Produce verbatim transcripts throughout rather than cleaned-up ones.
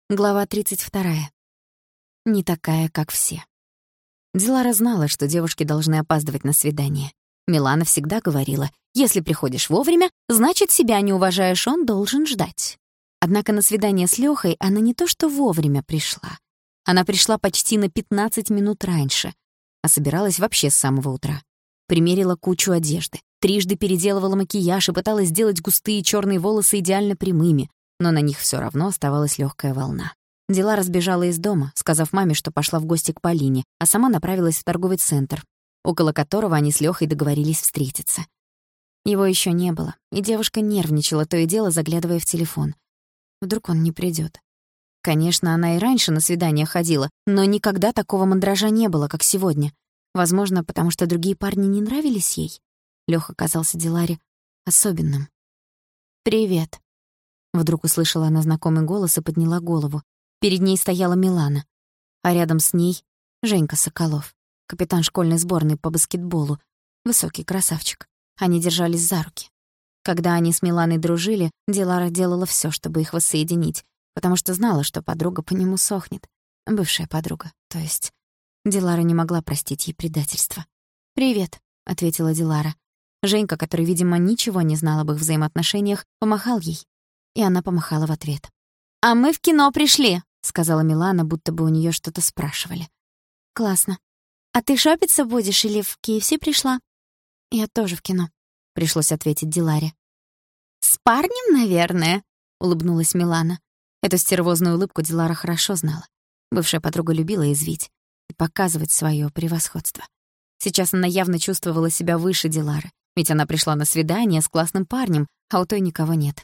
Глава тридцать вторая. Не такая, как все. Дилара знала, что девушки должны опаздывать на свидание. Милана всегда говорила: если приходишь вовремя, значит, себя не уважаешь, он должен ждать. Однако на свидание с Лёхой она не то что вовремя пришла. Она пришла почти на пятнадцать минут раньше, а собиралась вообще с самого утра. Примерила кучу одежды, трижды переделывала макияж и пыталась сделать густые чёрные волосы идеально прямыми, но на них всё равно оставалась лёгкая волна. Дилара сбежала из дома, сказав маме, что пошла в гости к Полине, а сама направилась в торговый центр, около которого они с Лёхой договорились встретиться. Его ещё не было, и девушка нервничала, то и дело заглядывая в телефон. Вдруг он не придёт. Конечно, она и раньше на свидания ходила, но никогда такого мандража не было, как сегодня. Возможно, потому что другие парни не нравились ей. Лёха казался Диларе особенным. «Привет». Вдруг услышала она знакомый голос и подняла голову. Перед ней стояла Милана, а рядом с ней — Женька Соколов, капитан школьной сборной по баскетболу, высокий красавчик. Они держались за руки. Когда они с Миланой дружили, Дилара делала всё, чтобы их воссоединить, потому что знала, что подруга по нему сохнет. Бывшая подруга, то есть. Дилара не могла простить ей предательство. «Привет», — ответила Дилара. Женька, который, видимо, ничего не знал об их взаимоотношениях, помахал ей. И она помахала в ответ. «А мы в кино пришли», — сказала Милана, будто бы у неё что-то спрашивали. «Классно. А ты шопиться будешь или в кей эф си пришла?» «Я тоже в кино», — пришлось ответить Диларе. «С парнем, наверное», — улыбнулась Милана. Эту стервозную улыбку Дилара хорошо знала. Бывшая подруга любила извить и показывать своё превосходство. Сейчас она явно чувствовала себя выше Дилары, ведь она пришла на свидание с классным парнем, а у той никого нет.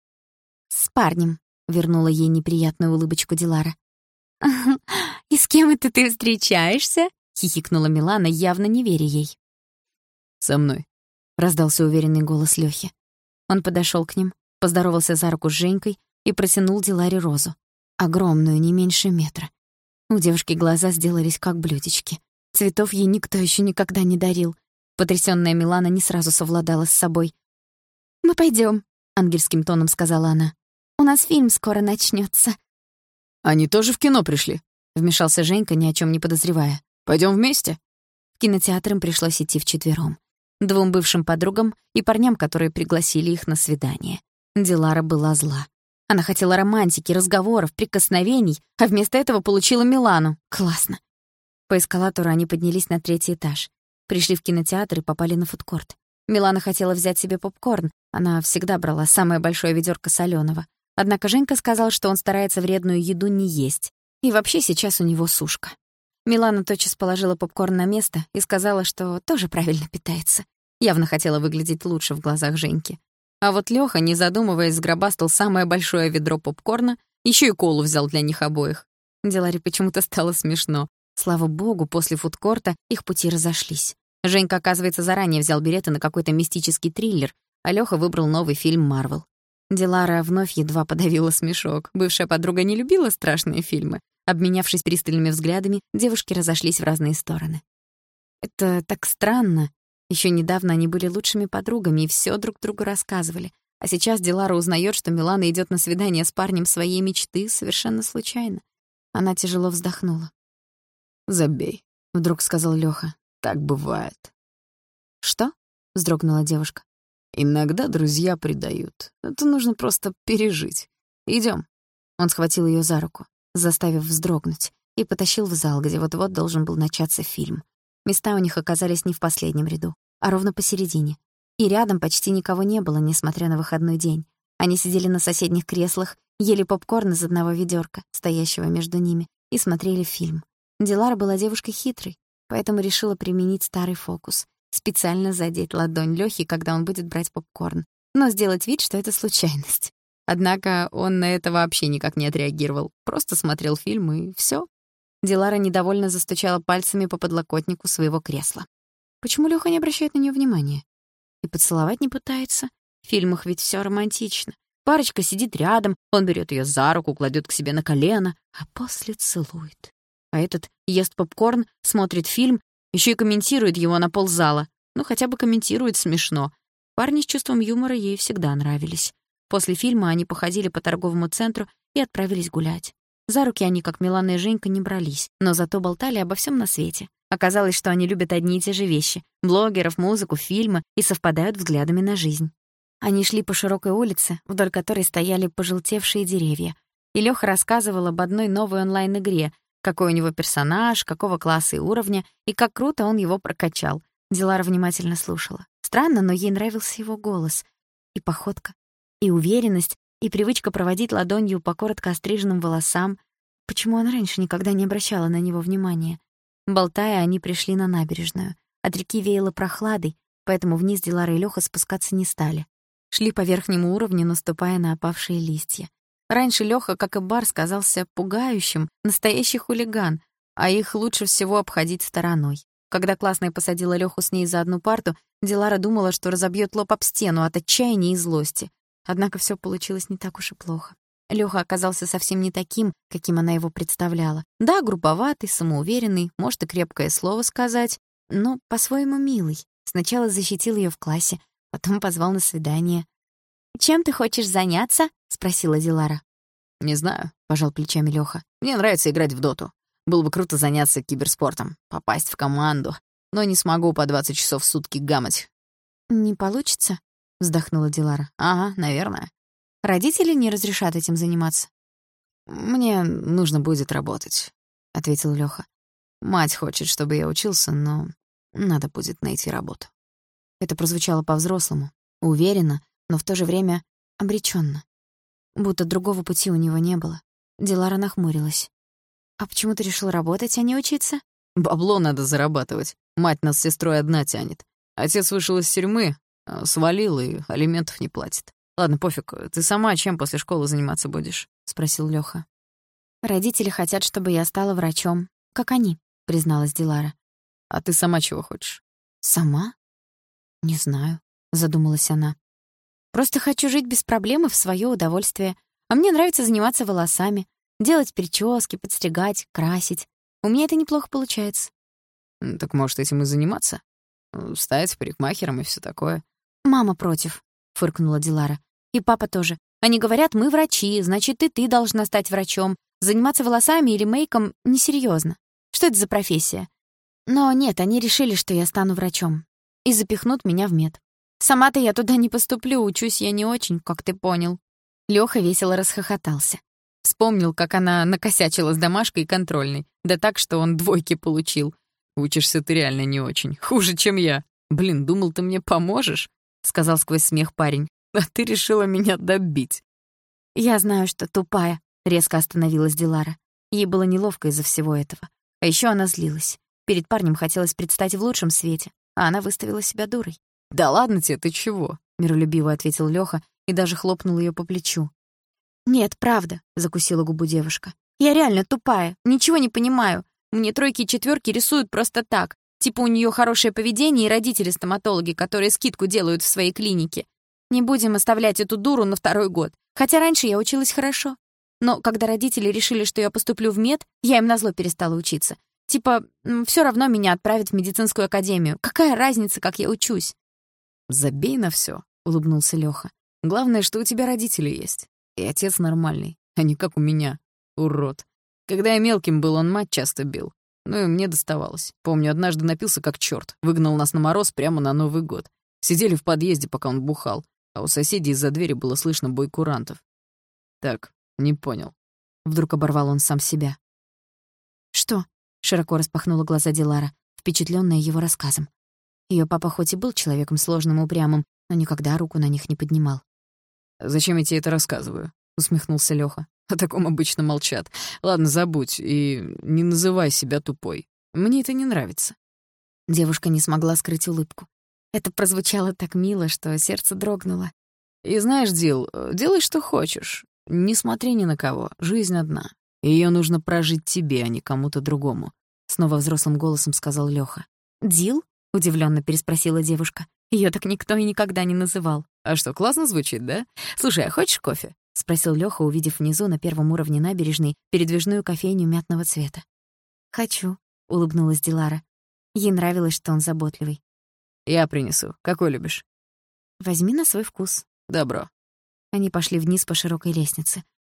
«С парнем», — вернула ей неприятную улыбочку Дилара. «И с кем это ты встречаешься?» — хихикнула Милана, явно не веря ей. «Со мной», — раздался уверенный голос Лёхи. Он подошёл к ним, поздоровался за руку с Женькой и протянул Диларе розу. Огромную, не меньше метра. У девушки глаза сделались как блюдечки. Цветов ей никто ещё никогда не дарил. Потрясённая Милана не сразу совладала с собой. «Мы пойдём», — ангельским тоном сказала она. «У нас фильм скоро начнётся». «Они тоже в кино пришли?» — вмешался Женька, ни о чём не подозревая. «Пойдём вместе?» В кинотеатр им пришлось идти вчетвером. Двум бывшим подругам и парням, которые пригласили их на свидание. Дилара была зла. Она хотела романтики, разговоров, прикосновений, а вместо этого получила Милану. Классно. По эскалатору они поднялись на третий этаж. Пришли в кинотеатр и попали на фудкорт. Милана хотела взять себе попкорн. Она всегда брала самое большое ведёрко солёного. Однако Женька сказал, что он старается вредную еду не есть. И вообще сейчас у него сушка. Милана тотчас положила попкорн на место и сказала, что тоже правильно питается. Явно хотела выглядеть лучше в глазах Женьки. А вот Лёха, не задумываясь, сгробастал самое большое ведро попкорна, ещё и колу взял для них обоих. Диларе почему-то стало смешно. Слава богу, после фудкорта их пути разошлись. Женька, оказывается, заранее взял билеты на какой-то мистический триллер, а Лёха выбрал новый фильм «Марвел». Дилара вновь едва подавила смешок. Бывшая подруга не любила страшные фильмы. Обменявшись пристальными взглядами, девушки разошлись в разные стороны. Это так странно. Ещё недавно они были лучшими подругами и всё друг другу рассказывали. А сейчас Дилара узнаёт, что Милана идёт на свидание с парнем своей мечты совершенно случайно. Она тяжело вздохнула. «Забей», — вдруг сказал Лёха. «Так бывает». «Что?» — вздрогнула девушка. «Иногда друзья предают. Это нужно просто пережить. Идём». Он схватил её за руку, заставив вздрогнуть, и потащил в зал, где вот-вот должен был начаться фильм. Места у них оказались не в последнем ряду, а ровно посередине. И рядом почти никого не было, несмотря на выходной день. Они сидели на соседних креслах, ели попкорн из одного ведёрка, стоящего между ними, и смотрели фильм. Дилара была девушкой хитрой, поэтому решила применить старый фокус — специально задеть ладонь Лёхи, когда он будет брать попкорн, но сделать вид, что это случайность. Однако он на это вообще никак не отреагировал, просто смотрел фильм, и всё. Дилара недовольно застучала пальцами по подлокотнику своего кресла. Почему Лёха не обращает на неё внимания? И поцеловать не пытается? В фильмах ведь всё романтично. Парочка сидит рядом, он берёт её за руку, кладёт к себе на колено, а после целует. А этот ест попкорн, смотрит фильм, ещё и комментирует его на ползала. Ну, хотя бы комментирует смешно. Парни с чувством юмора ей всегда нравились. После фильма они походили по торговому центру и отправились гулять. За руки они, как Милана и Женька, не брались, но зато болтали обо всем на свете. Оказалось, что они любят одни и те же вещи — блогеров, музыку, фильмы и совпадают взглядами на жизнь. Они шли по широкой улице, вдоль которой стояли пожелтевшие деревья, и Лёха рассказывал об одной новой онлайн-игре, какой у него персонаж, какого класса и уровня, и как круто он его прокачал. Дилара внимательно слушала. Странно, но ей нравился его голос. И походка, и уверенность, и привычка проводить ладонью по коротко остриженным волосам. Почему она раньше никогда не обращала на него внимания? Болтая, они пришли на набережную. От реки веяло прохладой, поэтому вниз Дилара и Лёха спускаться не стали. Шли по верхнему уровню, наступая на опавшие листья. Раньше Лёха, как и Барс, казался пугающим, настоящий хулиган, а их лучше всего обходить стороной. Когда классная посадила Лёху с ней за одну парту, Дилара думала, что разобьёт лоб об стену от отчаяния и злости. Однако всё получилось не так уж и плохо. Лёха оказался совсем не таким, каким она его представляла. Да, грубоватый, самоуверенный, может и крепкое слово сказать, но по-своему милый. Сначала защитил её в классе, потом позвал на свидание. «Чем ты хочешь заняться?» — спросила Дилара. «Не знаю», — пожал плечами Лёха. «Мне нравится играть в доту. Было бы круто заняться киберспортом, попасть в команду, но не смогу по двадцать часов в сутки гамать». «Не получится?» — вздохнула Дилара. «Ага, наверное. Родители не разрешат этим заниматься?» «Мне нужно будет работать», — ответил Лёха. «Мать хочет, чтобы я учился, но надо будет найти работу». Это прозвучало по-взрослому, уверенно, но в то же время обречённо. Будто другого пути у него не было. Дилара нахмурилась. «А почему ты решил работать, а не учиться?» «Бабло надо зарабатывать. Мать нас с сестрой одна тянет. Отец вышел из тюрьмы, свалил и алиментов не платит. Ладно, пофиг, ты сама чем после школы заниматься будешь?» — спросил Лёха. «Родители хотят, чтобы я стала врачом, как они», — призналась Дилара. «А ты сама чего хочешь?» «Сама? Не знаю», — задумалась она. «Просто хочу жить без проблем и в своё удовольствие. А мне нравится заниматься волосами, делать прически, подстригать, красить. У меня это неплохо получается». «Так может, этим и заниматься? Стать парикмахером и всё такое?» «Мама против», — фыркнула Дилара. «И папа тоже. Они говорят, мы врачи, значит, и ты должна стать врачом. Заниматься волосами или мейком несерьёзно. Что это за профессия?» Но нет, они решили, что я стану врачом. И запихнут меня в мед. Сама-то я туда не поступлю, учусь я не очень, как ты понял. Лёха весело расхохотался. Вспомнил, как она накосячила с домашкой и контрольной. Да так, что он двойки получил. «Учишься ты реально не очень. Хуже, чем я. Блин, думал, ты мне поможешь?» — сказал сквозь смех парень. «А ты решила меня добить». «Я знаю, что тупая», — резко остановилась Дилара. Ей было неловко из-за всего этого. А ещё она злилась. Перед парнем хотелось предстать в лучшем свете, а она выставила себя дурой. «Да ладно тебе, ты чего?» — миролюбиво ответил Лёха и даже хлопнул её по плечу. «Нет, правда», — закусила губу девушка. «Я реально тупая, ничего не понимаю. Мне тройки и четвёрки рисуют просто так. Типа у неё хорошее поведение и родители-стоматологи, которые скидку делают в своей клинике. Не будем оставлять эту дуру на второй год. Хотя раньше я училась хорошо. Но когда родители решили, что я поступлю в мед, я им назло перестала учиться. Типа, всё равно меня отправят в медицинскую академию. Какая разница, как я учусь?» «Забей на всё», — улыбнулся Лёха. «Главное, что у тебя родители есть. И отец нормальный, а не как у меня. Урод. Когда я мелким был, он мать часто бил. Ну и мне доставалось. Помню, однажды напился как чёрт. Выгнал нас на мороз прямо на Новый год. Сидели в подъезде, пока он бухал. А у соседей из-за двери было слышно бой курантов. Так, не понял». Вдруг оборвал он сам себя. «Что?» — широко распахнула глаза Дилара, впечатлённая его рассказом. Её папа хоть и был человеком сложным и упрямым, но никогда руку на них не поднимал. «Зачем я тебе это рассказываю?» — усмехнулся Лёха. «О таком обычно молчат. Ладно, забудь и не называй себя тупой. Мне это не нравится». Девушка не смогла скрыть улыбку. Это прозвучало так мило, что сердце дрогнуло. «И знаешь, Дил, делай, что хочешь. Не смотри ни на кого. Жизнь одна. Её нужно прожить тебе, а не кому-то другому», — снова взрослым голосом сказал Лёха. «Дил?» — удивлённо переспросила девушка. Её так никто и никогда не называл. «А что, классно звучит, да? Слушай, а хочешь кофе?» — спросил Лёха, увидев внизу на первом уровне набережной передвижную кофейню мятного цвета. «Хочу», — улыбнулась Дилара. Ей нравилось, что он заботливый. «Я принесу. Какой любишь?» «Возьми на свой вкус». «Добро». Они пошли вниз по широкой лестнице.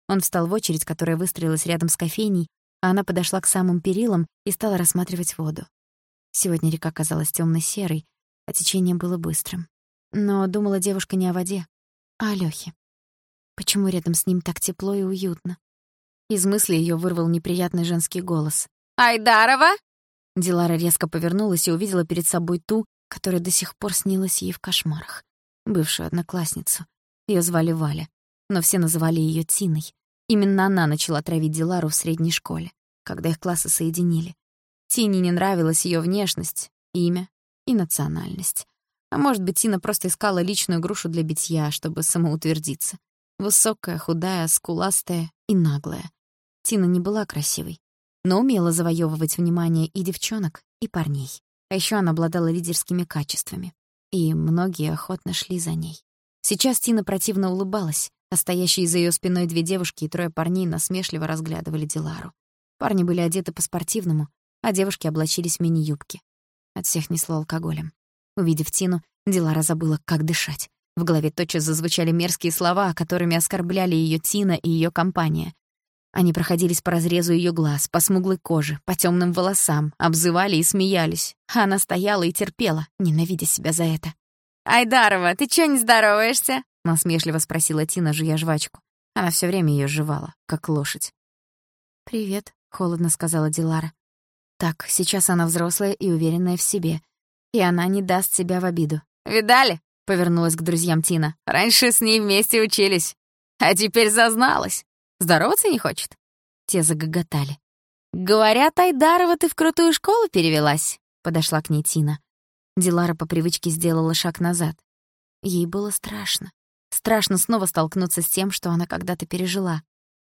Он встал в очередь, которая выстроилась рядом с кофейней, а она подошла к самым перилам и стала рассматривать воду. Сегодня река казалась тёмно-серой, а течение было быстрым. Но думала девушка не о воде, а о Лёхе. Почему рядом с ним так тепло и уютно? Из мысли её вырвал неприятный женский голос. «Айдарова?» Дилара резко повернулась и увидела перед собой ту, которая до сих пор снилась ей в кошмарах. Бывшую одноклассницу. Её звали Валя, но все называли её Тиной. Именно она начала травить Дилару в средней школе, когда их классы соединили. Тине не нравилась её внешность, имя и национальность. А может быть, Тина просто искала личную грушу для битья, чтобы самоутвердиться. Высокая, худая, скуластая и наглая. Тина не была красивой, но умела завоёвывать внимание и девчонок, и парней. А ещё она обладала лидерскими качествами. И многие охотно шли за ней. Сейчас Тина противно улыбалась, а стоящие за её спиной две девушки и трое парней насмешливо разглядывали Дилару. Парни были одеты по-спортивному, а девушки облачились в мини-юбки. От всех несло алкоголем. Увидев Тину, Дилара забыла, как дышать. В голове тотчас зазвучали мерзкие слова, которыми оскорбляли её Тина и её компания. Они проходились по разрезу её глаз, по смуглой коже, по тёмным волосам, обзывали и смеялись. А она стояла и терпела, ненавидя себя за это. «Айдарова, ты чё не здороваешься?» — насмешливо спросила Тина, жуя жвачку. Она всё время её жевала, как лошадь. «Привет», — холодно сказала Дилара. «Так, сейчас она взрослая и уверенная в себе, и она не даст себя в обиду». «Видали?» — повернулась к друзьям Тина. «Раньше с ней вместе учились, а теперь зазналась. Здороваться не хочет?» Те загоготали. «Говорят, Айдарова, ты в крутую школу перевелась?» — подошла к ней Тина. Дилара по привычке сделала шаг назад. Ей было страшно. Страшно снова столкнуться с тем, что она когда-то пережила.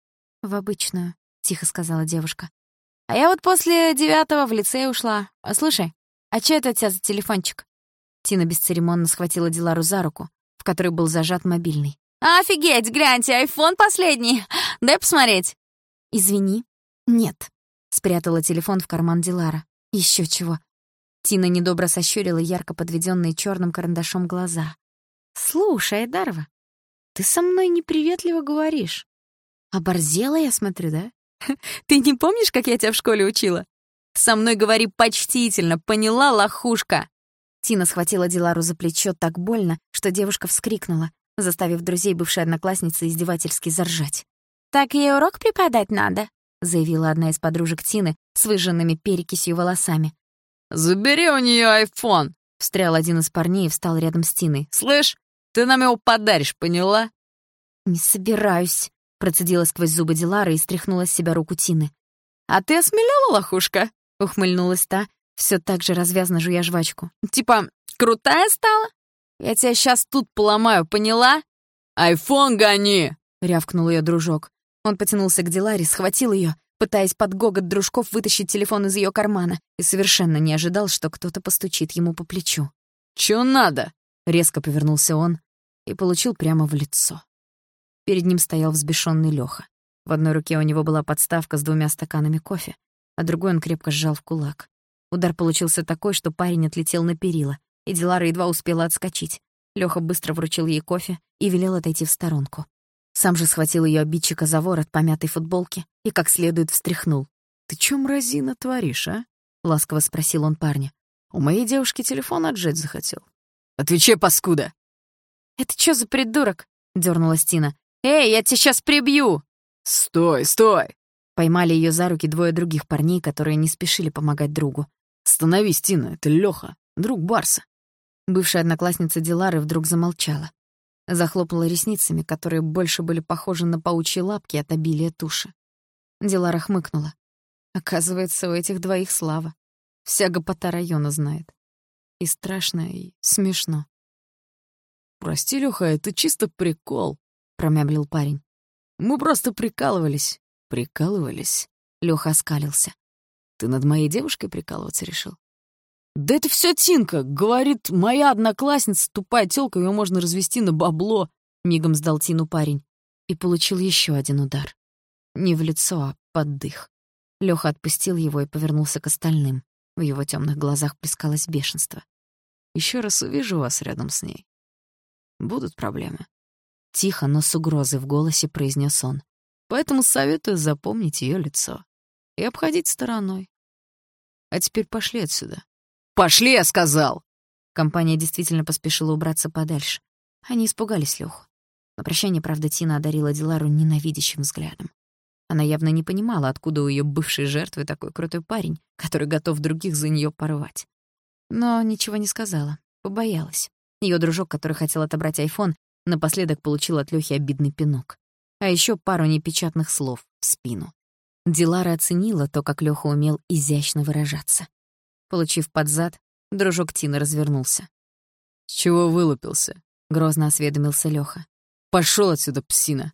«В обычную», — тихо сказала девушка. «А я вот после девятого в лицей ушла. А слушай, а чё это у тебя за телефончик?» Тина бесцеремонно схватила Дилару за руку, в которой был зажат мобильный. «Офигеть, гляньте, айфон последний. Дай посмотреть». «Извини». «Нет», — спрятала телефон в карман Дилара. «Ещё чего». Тина недобро сощурила ярко подведённые чёрным карандашом глаза. «Слушай, Айдарова, ты со мной неприветливо говоришь. Оборзела, я смотрю, да? Ты не помнишь, как я тебя в школе учила? Со мной говори почтительно, поняла, лохушка?» Тина схватила Дилару за плечо так больно, что девушка вскрикнула, заставив друзей бывшей одноклассницы издевательски заржать. «Так ей урок преподать надо», — заявила одна из подружек Тины с выжженными перекисью волосами. «Забери у неё айфон», — встрял один из парней и встал рядом с Тиной. «Слышь, ты нам его подаришь, поняла?» «Не собираюсь», — процедила сквозь зубы Дилара и стряхнула с себя руку Тины. «А ты осмелела, лохушка?» — ухмыльнулась та, всё так же развязно жуя жвачку. «Типа, крутая стала? Я тебя сейчас тут поломаю, поняла?» «Айфон гони!» — рявкнул её дружок. Он потянулся к Диларе, схватил её, пытаясь под гогот дружков вытащить телефон из её кармана, и совершенно не ожидал, что кто-то постучит ему по плечу. «Чё надо?» — резко повернулся он и получил прямо в лицо. Перед ним стоял взбешённый Лёха. В одной руке у него была подставка с двумя стаканами кофе, а другой он крепко сжал в кулак. Удар получился такой, что парень отлетел на перила, и Дилара едва успела отскочить. Лёха быстро вручил ей кофе и велел отойти в сторонку. Сам же схватил её обидчика за ворот помятой футболки и как следует встряхнул. «Ты чё, мразина, творишь, а?» — ласково спросил он парня. «У моей девушки телефон отжать захотел». «Отвечай, паскуда!» «Это чё за придурок?» — дёрнулась Тина. «Эй, я тебя сейчас прибью!» «Стой, стой!» Поймали её за руки двое других парней, которые не спешили помогать другу. «Остановись, Тина, это Лёха, друг Барса». Бывшая одноклассница Дилары вдруг замолчала. Захлопала ресницами, которые больше были похожи на паучьи лапки от обилия туши. Дилара хмыкнула. Оказывается, у этих двоих слава. Вся гопота района знает. И страшно, и смешно. «Прости, Лёха, это чисто прикол», — промямлил парень. «Мы просто прикалывались». «Прикалывались?» — Лёха оскалился. «Ты над моей девушкой прикалываться решил?» «Да это всё Тинка! Говорит, моя одноклассница, тупая тёлка, её можно развести на бабло!» Мигом сдал Тину парень. И получил ещё один удар. Не в лицо, а под дых. Лёха отпустил его и повернулся к остальным. В его тёмных глазах плескалось бешенство. «Ещё раз увижу вас рядом с ней. Будут проблемы». Тихо, но с угрозой в голосе произнёс он. Поэтому советую запомнить ее лицо и обходить стороной. А теперь пошли отсюда. «Пошли, я сказал!» Компания действительно поспешила убраться подальше. Они испугались Лёху. На прощание, правда, Тина одарила Дилару ненавидящим взглядом. Она явно не понимала, откуда у её бывшей жертвы такой крутой парень, который готов других за неё порвать. Но ничего не сказала, побоялась. Её дружок, который хотел отобрать айфон, напоследок получил от Лёхи обидный пинок. А ещё пару непечатных слов в спину. Дилара оценила то, как Лёха умел изящно выражаться. Получив под зад, дружок Тины развернулся. «С чего вылупился?» — грозно осведомился Лёха. «Пошёл отсюда, псина!»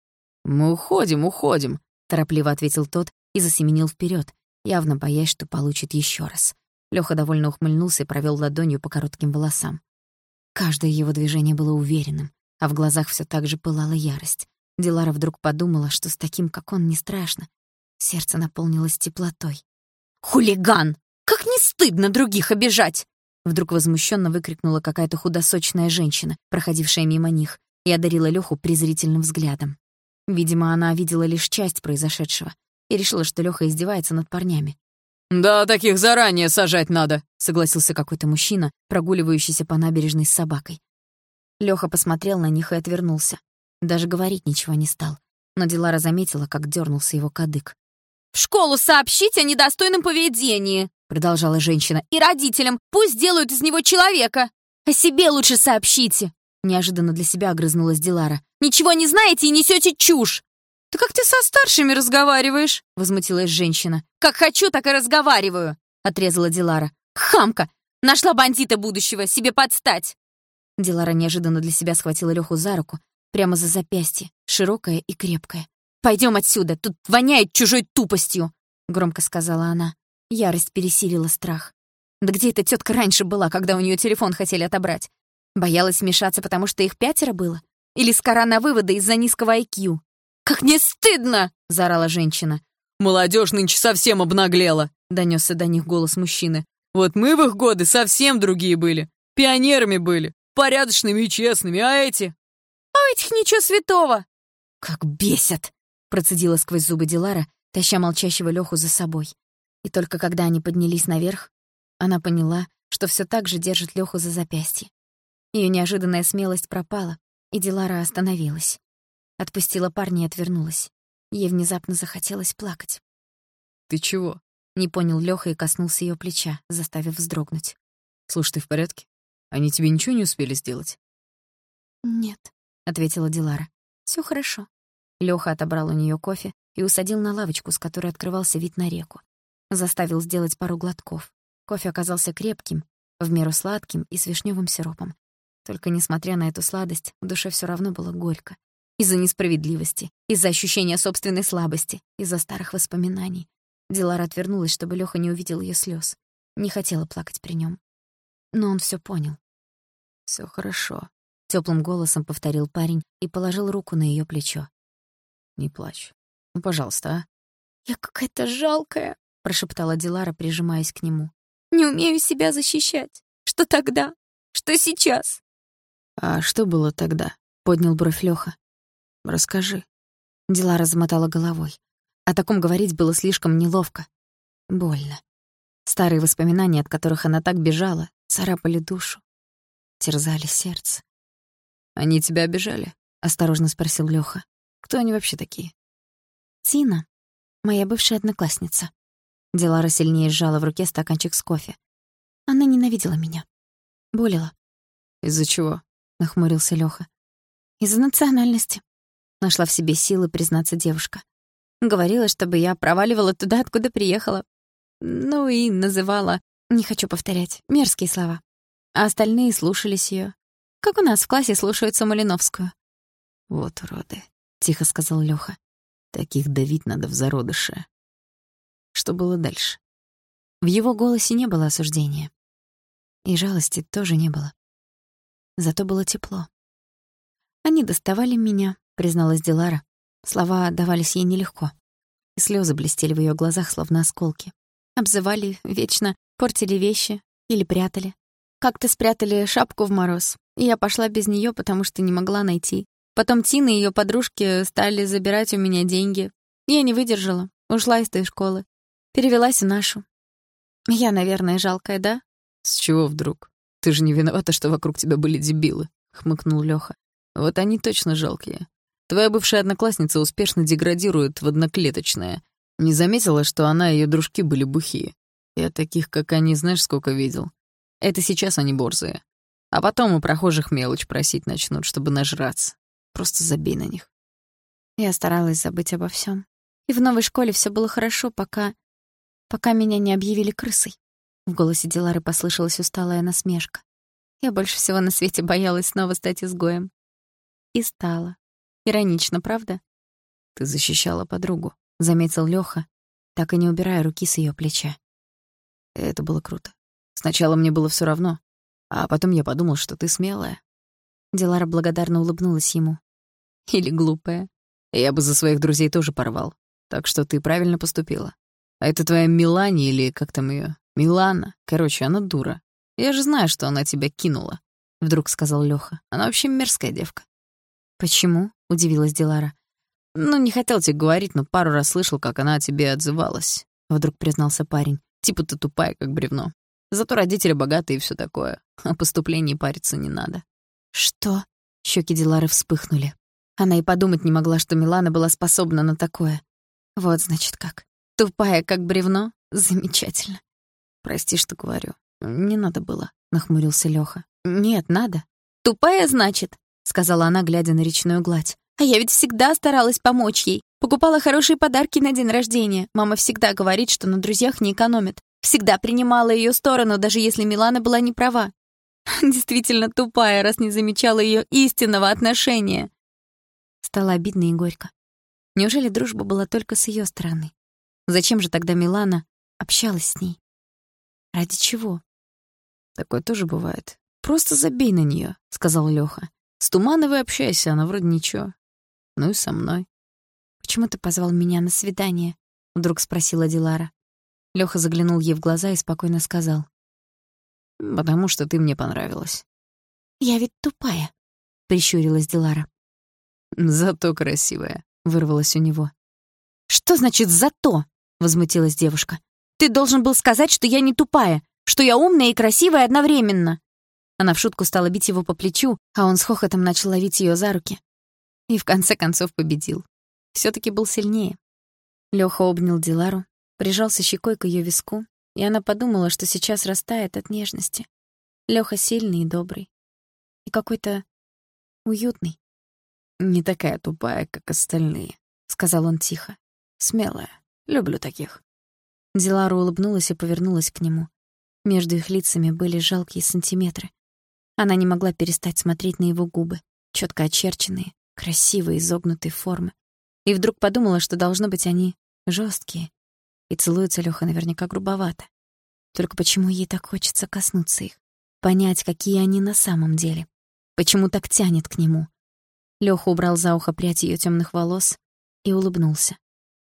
«Мы уходим, уходим!» — торопливо ответил тот и засеменил вперёд, явно боясь, что получит ещё раз. Лёха довольно ухмыльнулся и провёл ладонью по коротким волосам. Каждое его движение было уверенным, а в глазах всё так же пылала ярость. Дилара вдруг подумала, что с таким, как он, не страшно. Сердце наполнилось теплотой. «Хулиган! Как не стыдно других обижать!» Вдруг возмущенно выкрикнула какая-то худосочная женщина, проходившая мимо них, и одарила Лёху презрительным взглядом. Видимо, она видела лишь часть произошедшего и решила, что Лёха издевается над парнями. «Да, таких заранее сажать надо», — согласился какой-то мужчина, прогуливающийся по набережной с собакой. Лёха посмотрел на них и отвернулся. Даже говорить ничего не стал. Но Дилара заметила, как дёрнулся его кадык. «В школу сообщить о недостойном поведении», — продолжала женщина, «и родителям. Пусть делают из него человека. О себе лучше сообщите». Неожиданно для себя огрызнулась Дилара. «Ничего не знаете и несете чушь». «Да как ты со старшими разговариваешь?» — возмутилась женщина. «Как хочу, так и разговариваю», — отрезала Дилара. «Хамка! Нашла бандита будущего, себе подстать». Дилара неожиданно для себя схватила Лёху за руку, прямо за запястье, широкое и крепкое. «Пойдём отсюда, тут воняет чужой тупостью», — громко сказала она. Ярость пересилила страх. Да где эта тётка раньше была, когда у неё телефон хотели отобрать? Боялась вмешаться, потому что их пятеро было? Или скора на выводы из-за низкого ай кью? «Как не стыдно!» — заорала женщина. «Молодежь нынче совсем обнаглела», — донёсся до них голос мужчины. «Вот мы в их годы совсем другие были. Пионерами были, порядочными и честными, а эти...» «А у этих ничего святого!» «Как бесят!» — процедила сквозь зубы Дилара, таща молчащего Лёху за собой. И только когда они поднялись наверх, она поняла, что всё так же держит Лёху за запястье. Её неожиданная смелость пропала, и Дилара остановилась. Отпустила парня и отвернулась. Ей внезапно захотелось плакать. «Ты чего?» — не понял Лёха и коснулся её плеча, заставив вздрогнуть. «Слушай, ты в порядке? Они тебе ничего не успели сделать?» «Нет», — ответила Дилара. «Всё хорошо». Лёха отобрал у неё кофе и усадил на лавочку, с которой открывался вид на реку. Заставил сделать пару глотков. Кофе оказался крепким, в меру сладким и с вишнёвым сиропом. Только, несмотря на эту сладость, в душе всё равно было горько. Из-за несправедливости, из-за ощущения собственной слабости, из-за старых воспоминаний. Дилара отвернулась, чтобы Лёха не увидел её слёз. Не хотела плакать при нём. Но он всё понял. «Всё хорошо», — тёплым голосом повторил парень и положил руку на её плечо. «Не плачь. Ну, пожалуйста, а?» «Я какая-то жалкая», — прошептала Дилара, прижимаясь к нему. «Не умею себя защищать. Что тогда? Что сейчас?» «А что было тогда?» — поднял бровь Лёха. «Расскажи». Дилара замотала головой. О таком говорить было слишком неловко. Больно. Старые воспоминания, от которых она так бежала, царапали душу, терзали сердце. «Они тебя обижали?» — осторожно спросил Лёха. «Кто они вообще такие?» «Тина, моя бывшая одноклассница». Дилара сильнее сжала в руке стаканчик с кофе. Она ненавидела меня. Болела. «Из-за чего?» — нахмурился Лёха. «Из-за национальности». Нашла в себе силы признаться девушка. Говорила, чтобы я проваливала туда, откуда приехала. Ну и называла, не хочу повторять, мерзкие слова. А остальные слушались её, как у нас в классе слушаются Малиновскую. «Вот уроды», — тихо сказал Лёха. «Таких давить надо в зародыше». «Что было дальше?» В его голосе не было осуждения. И жалости тоже не было. Зато было тепло. «Они доставали меня», — призналась Дилара. Слова давались ей нелегко. И слёзы блестели в её глазах, словно осколки. Обзывали вечно, портили вещи или прятали. Как-то спрятали шапку в мороз, и я пошла без неё, потому что не могла найти. Потом Тина и ее подружки стали забирать у меня деньги. Я не выдержала, ушла из той школы. Перевелась в нашу. Я, наверное, жалкая, да? С чего вдруг? Ты же не виновата, что вокруг тебя были дебилы, хмыкнул Лёха. Вот они точно жалкие. Твоя бывшая одноклассница успешно деградирует в одноклеточное. Не заметила, что она и её дружки были бухие. Я таких, как они, знаешь, сколько видел. Это сейчас они борзые. А потом у прохожих мелочь просить начнут, чтобы нажраться. Просто забей на них. Я старалась забыть обо всем. И в новой школе все было хорошо, пока... пока меня не объявили крысой. В голосе Дилары послышалась усталая насмешка. Я больше всего на свете боялась снова стать изгоем. И стала. Иронично, правда? Ты защищала подругу, заметил Лёха, так и не убирая руки с её плеча. Это было круто. Сначала мне было всё равно, а потом я подумал, что ты смелая. Дилара благодарно улыбнулась ему. Или глупая. Я бы за своих друзей тоже порвал. Так что ты правильно поступила. А это твоя Милани или как там её? Милана. Короче, она дура. Я же знаю, что она тебя кинула, вдруг сказал Лёха. Она вообще мерзкая девка. Почему? Удивилась Дилара. Ну, не хотел тебе говорить, но пару раз слышал, как она о тебе отзывалась. Вдруг признался парень. Типа ты тупая, как бревно. Зато родители богатые и всё такое. О поступлении париться не надо. Что? Щеки Дилары вспыхнули. Она и подумать не могла, что Милана была способна на такое. Вот, значит, как. Тупая, как бревно? Замечательно. Прости, что говорю. Не надо было, нахмурился Лёха. Нет, надо. Тупая, значит, сказала она, глядя на речную гладь. А я ведь всегда старалась помочь ей. Покупала хорошие подарки на день рождения. Мама всегда говорит, что на друзьях не экономит. Всегда принимала её сторону, даже если Милана была не права. Действительно тупая, раз не замечала её истинного отношения. Стало обидно и горько. Неужели дружба была только с её стороны? Зачем же тогда Милана общалась с ней? Ради чего? Такое тоже бывает. Просто забей на неё, сказал Лёха. С Тумановой общайся, она вроде ничего. Ну и со мной. Почему ты позвал меня на свидание? Вдруг спросила Дилара. Лёха заглянул ей в глаза и спокойно сказал. Потому что ты мне понравилась. Я ведь тупая, прищурилась Дилара. Зато красивая, вырвалось у него. Что значит «зато»? Возмутилась девушка. Ты должен был сказать, что я не тупая, что я умная и красивая одновременно. Она в шутку стала бить его по плечу, а он с хохотом начал ловить её за руки. И в конце концов победил. Всё-таки был сильнее. Лёха обнял Дилару, прижался щекой к её виску, и она подумала, что сейчас растает от нежности. Лёха сильный и добрый. И какой-то уютный. «Не такая тупая, как остальные», — сказал он тихо. «Смелая. Люблю таких». Дилара улыбнулась и повернулась к нему. Между их лицами были жалкие сантиметры. Она не могла перестать смотреть на его губы, чётко очерченные, красивые, изогнутые формы. И вдруг подумала, что, должно быть, они жёсткие. И целуется Лёха наверняка грубовато. Только почему ей так хочется коснуться их? Понять, какие они на самом деле. Почему так тянет к нему? Лёха убрал за ухо прядь её тёмных волос и улыбнулся.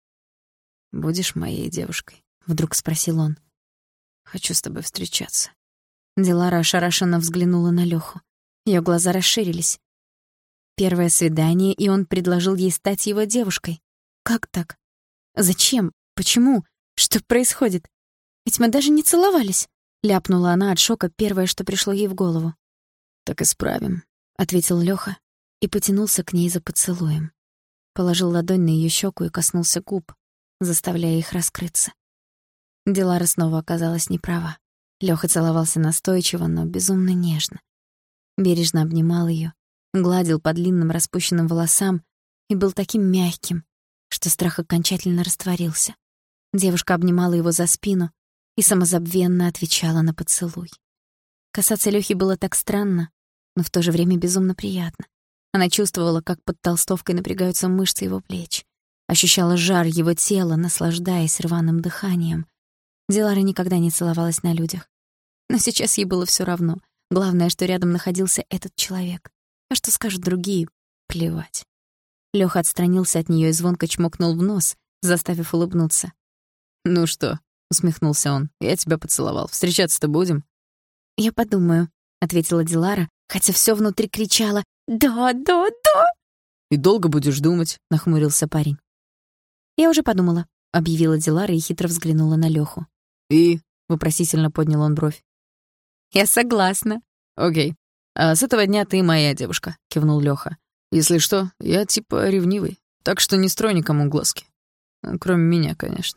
«Будешь моей девушкой?» — вдруг спросил он. «Хочу с тобой встречаться». Дилара ошарашенно взглянула на Лёху. Её глаза расширились. Первое свидание, и он предложил ей стать его девушкой. Как так? Зачем? Почему? Что происходит? Ведь мы даже не целовались, ляпнула она от шока первое, что пришло ей в голову. Так исправим, ответил Лёха и потянулся к ней за поцелуем. Положил ладонь на её щеку и коснулся губ, заставляя их раскрыться. Дилара снова оказалась неправа. Лёха целовался настойчиво, но безумно нежно. Бережно обнимал её, гладил по длинным распущенным волосам и был таким мягким, что страх окончательно растворился. Девушка обнимала его за спину и самозабвенно отвечала на поцелуй. Касаться Лёхи было так странно, но в то же время безумно приятно. Она чувствовала, как под толстовкой напрягаются мышцы его плеч, ощущала жар его тела, наслаждаясь рваным дыханием. Дилара никогда не целовалась на людях. Но сейчас ей было всё равно. Главное, что рядом находился этот человек. А что скажут другие? Плевать. Лёха отстранился от неё и звонко чмокнул в нос, заставив улыбнуться. «Ну что?» — усмехнулся он. «Я тебя поцеловал. Встречаться-то будем?» «Я подумаю», — ответила Дилара, хотя всё внутри кричало «Да, да, да!». И долго будешь думать?» — нахмурился парень. «Я уже подумала», — объявила Дилара и хитро взглянула на Лёху. «И?» — вопросительно поднял он бровь. «Я согласна». «Окей. А с этого дня ты моя девушка», — кивнул Лёха. «Если что, я типа ревнивый, так что не строй никому глазки. Ну, кроме меня, конечно».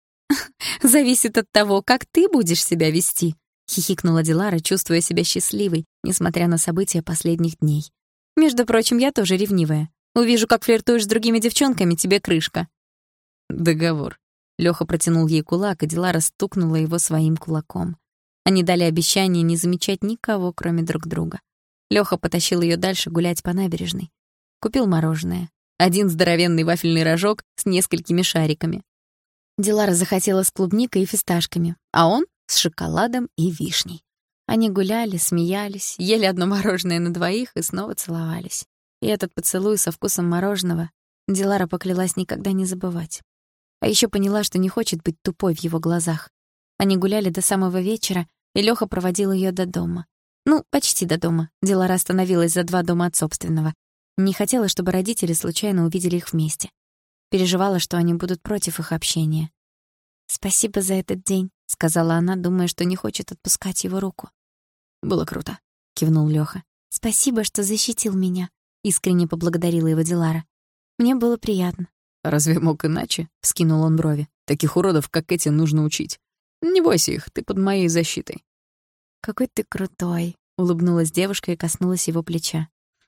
«Зависит от того, как ты будешь себя вести», — хихикнула Дилара, чувствуя себя счастливой, несмотря на события последних дней. «Между прочим, я тоже ревнивая. Увижу, как флиртуешь с другими девчонками, тебе крышка». «Договор». Лёха протянул ей кулак, и Дилара стукнула его своим кулаком. Они дали обещание не замечать никого, кроме друг друга. Лёха потащил её дальше гулять по набережной. Купил мороженое. Один здоровенный вафельный рожок с несколькими шариками. Дилара захотела с клубникой и фисташками, а он — с шоколадом и вишней. Они гуляли, смеялись, ели одно мороженое на двоих и снова целовались. И этот поцелуй со вкусом мороженого Дилара поклялась никогда не забывать. А ещё поняла, что не хочет быть тупой в его глазах. Они гуляли до самого вечера, и Лёха проводил её до дома. Ну, почти до дома. Дилара остановилась за два дома от собственного. Не хотела, чтобы родители случайно увидели их вместе. Переживала, что они будут против их общения. «Спасибо за этот день», — сказала она, думая, что не хочет отпускать его руку. «Было круто», — кивнул Лёха. «Спасибо, что защитил меня», — искренне поблагодарила его Дилара. «Мне было приятно». «Разве мог иначе?» — вскинул он брови. «Таких уродов, как эти, нужно учить. Не бойся их, ты под моей защитой». «Какой ты крутой», — улыбнулась девушка и коснулась его плеча.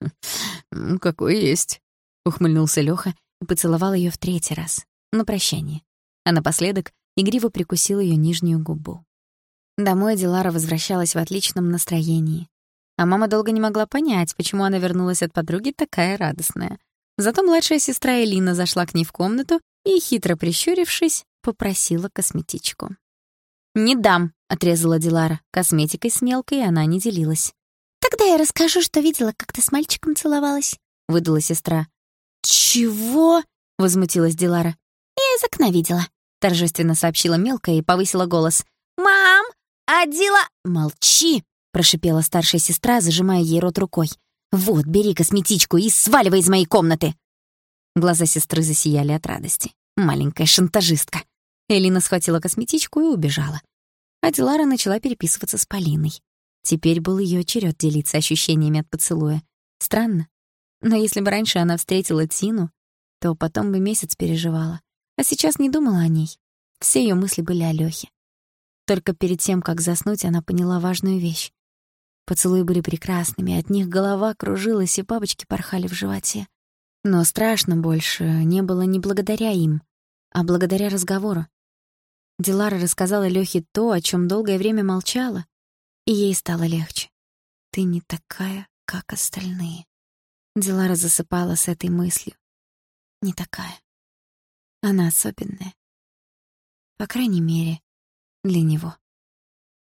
«Ну, какой есть», — ухмыльнулся Лёха и поцеловал её в третий раз, на прощание. А напоследок игриво прикусил её нижнюю губу. Домой Дилара возвращалась в отличном настроении. А мама долго не могла понять, почему она вернулась от подруги такая радостная. Зато младшая сестра Элина зашла к ней в комнату и, хитро прищурившись, попросила косметичку. «Не дам», — отрезала Дилара. Косметикой с мелкой она не делилась. «Тогда я расскажу, что видела, как ты с мальчиком целовалась», — выдала сестра. «Чего?» — возмутилась Дилара. «Я из окна видела», — торжественно сообщила мелкая и повысила голос. «Мам, а Дила...» «Молчи!» — прошипела старшая сестра, зажимая ей рот рукой. «Вот, бери косметичку и сваливай из моей комнаты!» Глаза сестры засияли от радости. Маленькая шантажистка. Элина схватила косметичку и убежала. А Дилара начала переписываться с Полиной. Теперь был её черед делиться ощущениями от поцелуя. Странно. Но если бы раньше она встретила Тину, то потом бы месяц переживала. А сейчас не думала о ней. Все её мысли были о Лёхе. Только перед тем, как заснуть, она поняла важную вещь. Поцелуи были прекрасными, от них голова кружилась, и бабочки порхали в животе. Но страшно больше не было не благодаря им, а благодаря разговору. Дилара рассказала Лёхе то, о чём долгое время молчала, и ей стало легче. «Ты не такая, как остальные». Дилара засыпала с этой мыслью. Не такая. Она особенная. По крайней мере, для него.